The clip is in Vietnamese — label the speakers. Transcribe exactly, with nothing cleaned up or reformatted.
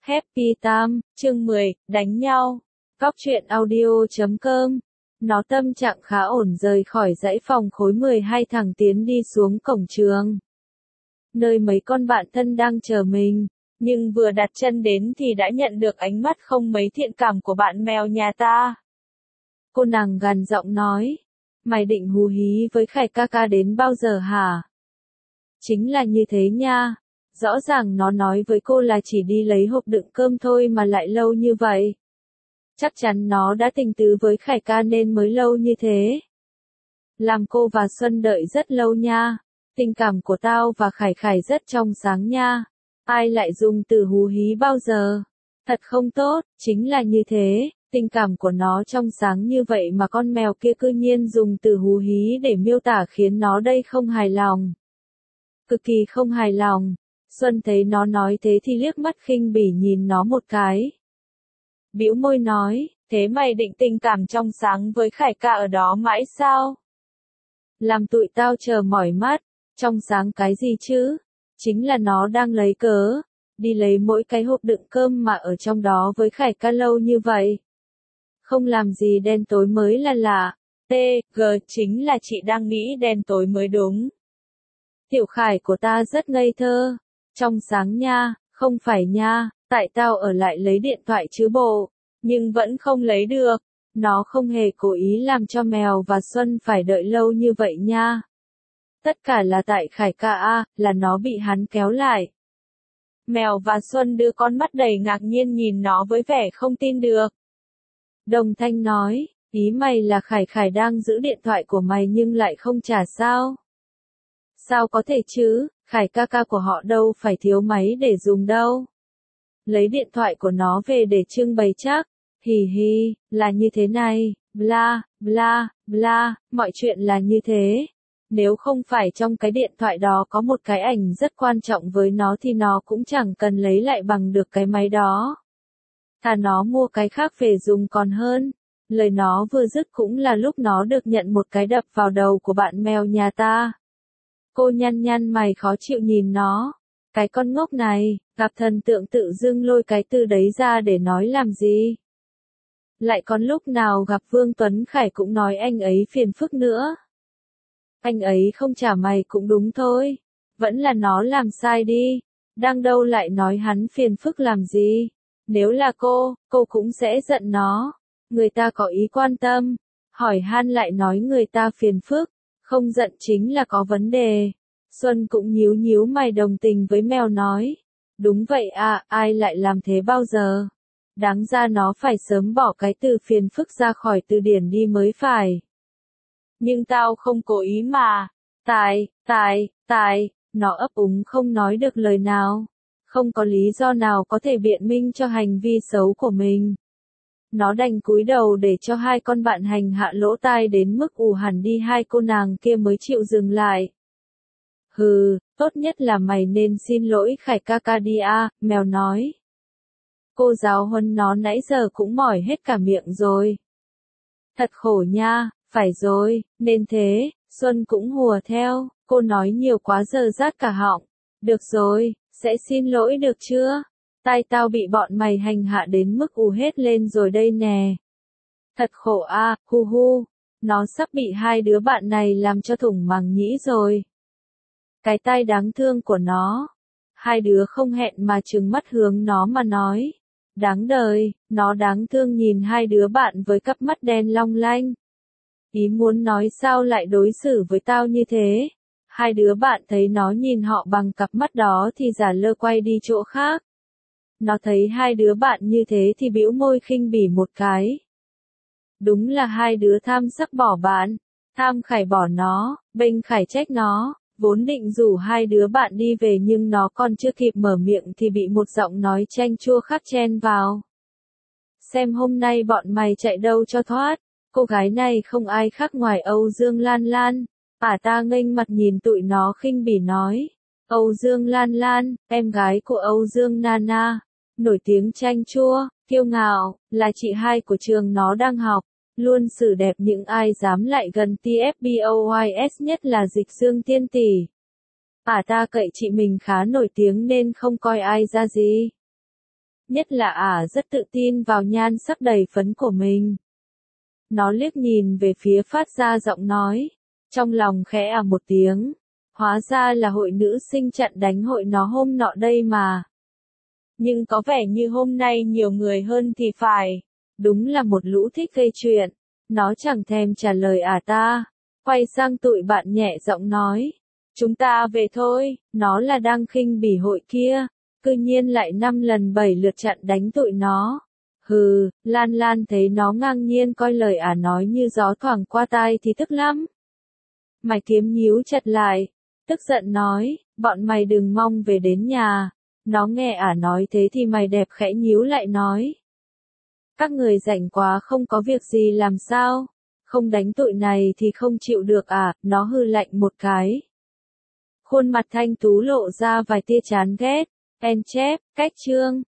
Speaker 1: Happy Time, chương mười, đánh nhau. Góc truyện audio chấm com. Nó tâm trạng khá ổn rời khỏi dãy phòng khối mười hai thẳng tiến đi xuống cổng trường. Nơi mấy con bạn thân đang chờ mình, nhưng vừa đặt chân đến thì đã nhận được ánh mắt không mấy thiện cảm của bạn mèo nhà ta. Cô nàng gằn giọng nói, mày định hú hí với Khải ca ca đến bao giờ hả? Chính là như thế nha. Rõ ràng nó nói với cô là chỉ đi lấy hộp đựng cơm thôi mà lại lâu như vậy. Chắc chắn nó đã tình tứ với Khải ca nên mới lâu như thế. Làm cô và Xuân đợi rất lâu nha. Tình cảm của tao và Khải Khải rất trong sáng nha. Ai lại dùng từ hú hí bao giờ? Thật không tốt, chính là như thế. Tình cảm của nó trong sáng như vậy mà con mèo kia cư nhiên dùng từ hú hí để miêu tả khiến nó đây không hài lòng. Cực kỳ không hài lòng. Xuân thấy nó nói thế thì liếc mắt khinh bỉ nhìn nó một cái. Bĩu môi nói, thế mày định tình cảm trong sáng với Khải ca ở đó mãi sao? Làm tụi tao chờ mỏi mắt, trong sáng cái gì chứ? Chính là nó đang lấy cớ, đi lấy mỗi cái hộp đựng cơm mà ở trong đó với Khải ca lâu như vậy. Không làm gì đen tối mới là lạ, T, G chính là chị đang nghĩ đen tối mới đúng. Tiểu Khải của ta rất ngây thơ. Trong sáng nha, không phải nha, tại tao ở lại lấy điện thoại chứ bộ, nhưng vẫn không lấy được. Nó không hề cố ý làm cho mèo và Xuân phải đợi lâu như vậy nha. Tất cả là tại Khải ca a, là nó bị hắn kéo lại. Mèo và Xuân đưa con mắt đầy ngạc nhiên nhìn nó với vẻ không tin được. Đồng Thanh nói, ý mày là Khải Khải đang giữ điện thoại của mày nhưng lại không trả sao? Sao có thể chứ? Khải ca ca của họ đâu phải thiếu máy để dùng đâu. Lấy điện thoại của nó về để trưng bày chắc. Hì hì, là như thế này, bla, bla, bla, mọi chuyện là như thế. Nếu không phải trong cái điện thoại đó có một cái ảnh rất quan trọng với nó thì nó cũng chẳng cần lấy lại bằng được cái máy đó. Thà nó mua cái khác về dùng còn hơn. Lời nó vừa dứt cũng là lúc nó được nhận một cái đập vào đầu của bạn mèo nhà ta. Cô nhăn nhăn mày khó chịu nhìn nó. Cái con ngốc này, gặp thần tượng tự dưng lôi cái từ đấy ra để nói làm gì? Lại còn lúc nào gặp Vương Tuấn Khải cũng nói anh ấy phiền phức nữa. Anh ấy không trả mày cũng đúng thôi. Vẫn là nó làm sai đi. Đang đâu lại nói hắn phiền phức làm gì? Nếu là cô, cô cũng sẽ giận nó. Người ta có ý quan tâm. Hỏi han lại nói người ta phiền phức. Không giận chính là có vấn đề. Xuân cũng nhíu nhíu mày đồng tình với mèo nói. Đúng vậy à, ai lại làm thế bao giờ? Đáng ra nó phải sớm bỏ cái từ phiền phức ra khỏi từ điển đi mới phải. Nhưng tao không cố ý mà. Tài, tài, tài, nó ấp úng không nói được lời nào. Không có lý do nào có thể biện minh cho hành vi xấu của mình. Nó đành cúi đầu để cho hai con bạn hành hạ lỗ tai đến mức ù hẳn đi hai cô nàng kia mới chịu dừng lại. Hừ, tốt nhất là mày nên xin lỗi Khải ca ca đi a, mèo nói. Cô giáo huấn nó nãy giờ cũng mỏi hết cả miệng rồi. Thật khổ nha, phải rồi, nên thế, Xuân cũng hùa theo, cô nói nhiều quá giờ rát cả họng. Được rồi, sẽ xin lỗi được chưa? Tai tao bị bọn mày hành hạ đến mức ù hết lên rồi đây nè. Thật khổ a, hu hu, nó sắp bị hai đứa bạn này làm cho thủng màng nhĩ rồi. Cái tai đáng thương của nó. Hai đứa không hẹn mà trừng mắt hướng nó mà nói. Đáng đời, nó đáng thương nhìn hai đứa bạn với cặp mắt đen long lanh. Ý muốn nói sao lại đối xử với tao như thế? Hai đứa bạn thấy nó nhìn họ bằng cặp mắt đó thì giả lơ quay đi chỗ khác. Nó thấy hai đứa bạn như thế thì bĩu môi khinh bỉ một cái. Đúng là hai đứa tham sắc bỏ bạn. Tham Khải bỏ nó, bênh Khải trách nó. Vốn định rủ hai đứa bạn đi về nhưng nó còn chưa kịp mở miệng thì bị một giọng nói chanh chua khác chen vào. Xem hôm nay bọn mày chạy đâu cho thoát. Cô gái này không ai khác ngoài Âu Dương Lan Lan. Ả ta nghênh mặt nhìn tụi nó khinh bỉ nói. Âu Dương Lan Lan, em gái của Âu Dương Nana. Nổi tiếng chanh chua, kiêu ngạo, là chị hai của trường nó đang học. Luôn xử đẹp những ai dám lại gần tê ép boys nhất là Dịch Dương Tiên tỷ. Ả ta cậy chị mình khá nổi tiếng nên không coi ai ra gì. Nhất là ả rất tự tin vào nhan sắc đầy phấn của mình. Nó liếc nhìn về phía phát ra giọng nói. Trong lòng khẽ à một tiếng. Hóa ra là hội nữ sinh chặn đánh hội nó hôm nọ đây mà. Nhưng có vẻ như hôm nay nhiều người hơn thì phải. Đúng là một lũ thích gây chuyện. Nó chẳng thèm trả lời ả ta. Quay sang tụi bạn nhẹ giọng nói. Chúng ta về thôi, nó là đang khinh bỉ hội kia. Cư nhiên lại năm lần bảy lượt chặn đánh tụi nó. Hừ, Lan Lan thấy nó ngang nhiên coi lời ả nói như gió thoảng qua tai thì tức lắm. Mày kiếm nhíu chặt lại. Tức giận nói, bọn mày đừng mong về đến nhà. Nó nghe ả nói thế thì mày đẹp khẽ nhíu lại nói. Các người rảnh quá không có việc gì làm sao? Không đánh tụi này thì không chịu được à? Nó hư lạnh một cái. Khuôn mặt thanh tú lộ ra vài tia chán ghét. En chép, cách chương.